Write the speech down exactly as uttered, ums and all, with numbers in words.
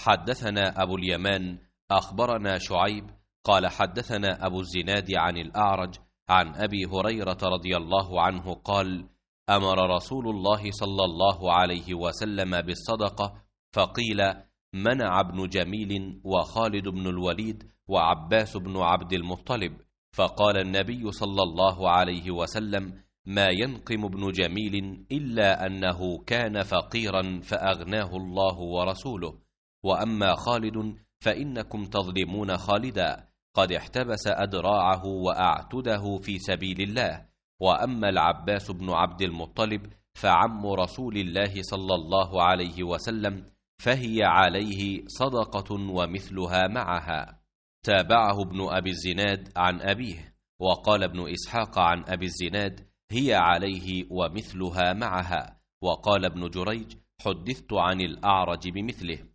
حدثنا أبو اليمان أخبرنا شعيب قال حدثنا أبو الزناد عن الأعرج عن أبي هريرة رضي الله عنه قال: أمر رسول الله صلى الله عليه وسلم بالصدقة، فقيل: منع ابن جميل وخالد بن الوليد وعباس بن عبد المطلب. فقال النبي صلى الله عليه وسلم: ما ينقم ابن جميل إلا أنه كان فقيرا فأغناه الله ورسوله، وأما خالد فإنكم تظلمون خالدا، قد احتبس أدراعه وأعتده في سبيل الله. وأما العباس بن عبد المطلب فعم رسول الله صلى الله عليه وسلم، فهي عليه صدقة ومثلها معها. تابعه ابن أبي الزناد عن أبيه، وقال ابن إسحاق عن أبي الزناد: هي عليه ومثلها معها. وقال ابن جريج: حدثت عن الأعرج بمثله.